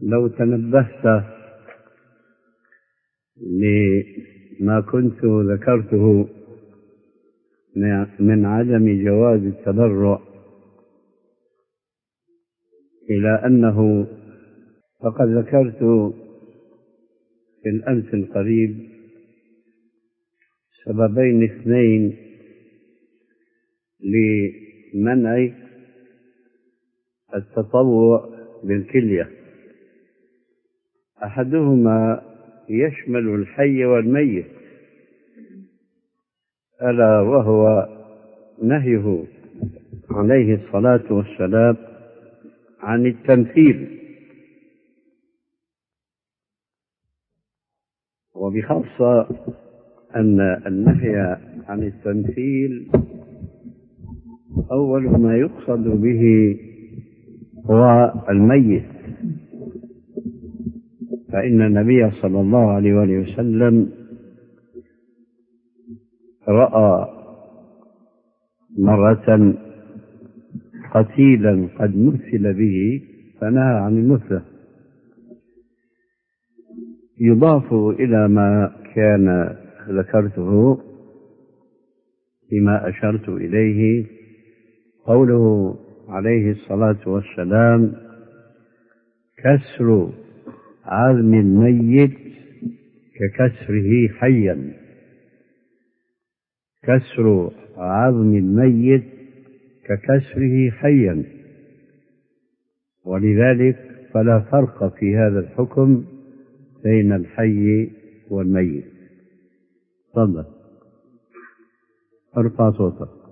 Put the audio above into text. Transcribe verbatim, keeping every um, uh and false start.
لو تنبهت لما كنت ذكرته من عدم جواز التبرع إلى أنه فقد ذكرت في الأمس القريب سببين اثنين لمنع التطوع بالكلية. أحدهما يشمل الحي والميت، ألا وهو نهيه عليه الصلاة والسلام عن التمثيل، وبخاصة أن النهي عن التمثيل أول ما يقصد به هو الميت، فإن النبي صلى الله عليه وآله وسلم رأى مرة قتيلا قد مثل به فنهى عن المثلة. يضاف إلى ما كان ذكرته فيما أشرت إليه قوله عليه الصلاة والسلام: كسر عظم الميت ككسره حيا. كسر عظم الميت ككسره حيا، ولذلك فلا فرق في هذا الحكم بين الحي والميت. تفضل ارفع صوتك.